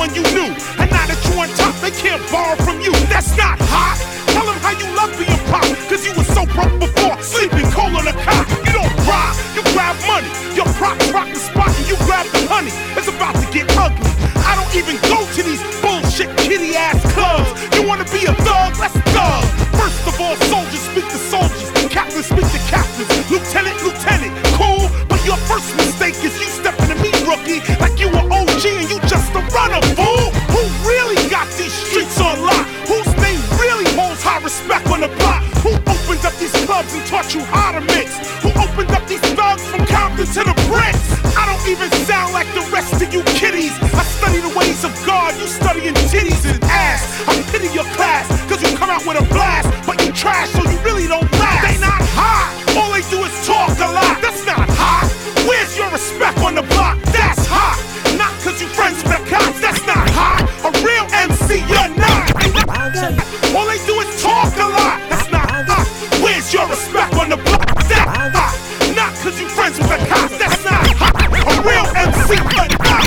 everyone you knew. And now that you on top, they can't borrow from you. That's not hot. Tell them how you love being pop, cause you was so broke before, sleeping cold on a cot. You don't rob, you grab money. Your props rock the spot and you grab the honey. It's about to get ugly. I don't even go to these bullshit kitty ass clubs. You wanna be a thug? Let's thug. First of all, soldiers speak to soldiers, captains speak to captains, lieutenant, lieutenant, cool. But your first mistake is you stepping to me, rookie, like you were OG and you just a runner, fool. Who really got these streets on lock? Whose name really holds high respect on the block? Who opened up these clubs and taught you how to mix? Who opened up these thugs from Compton to the bricks? I don't even sound like the rest of you kiddies. I study the ways of God, you studying titties and ass.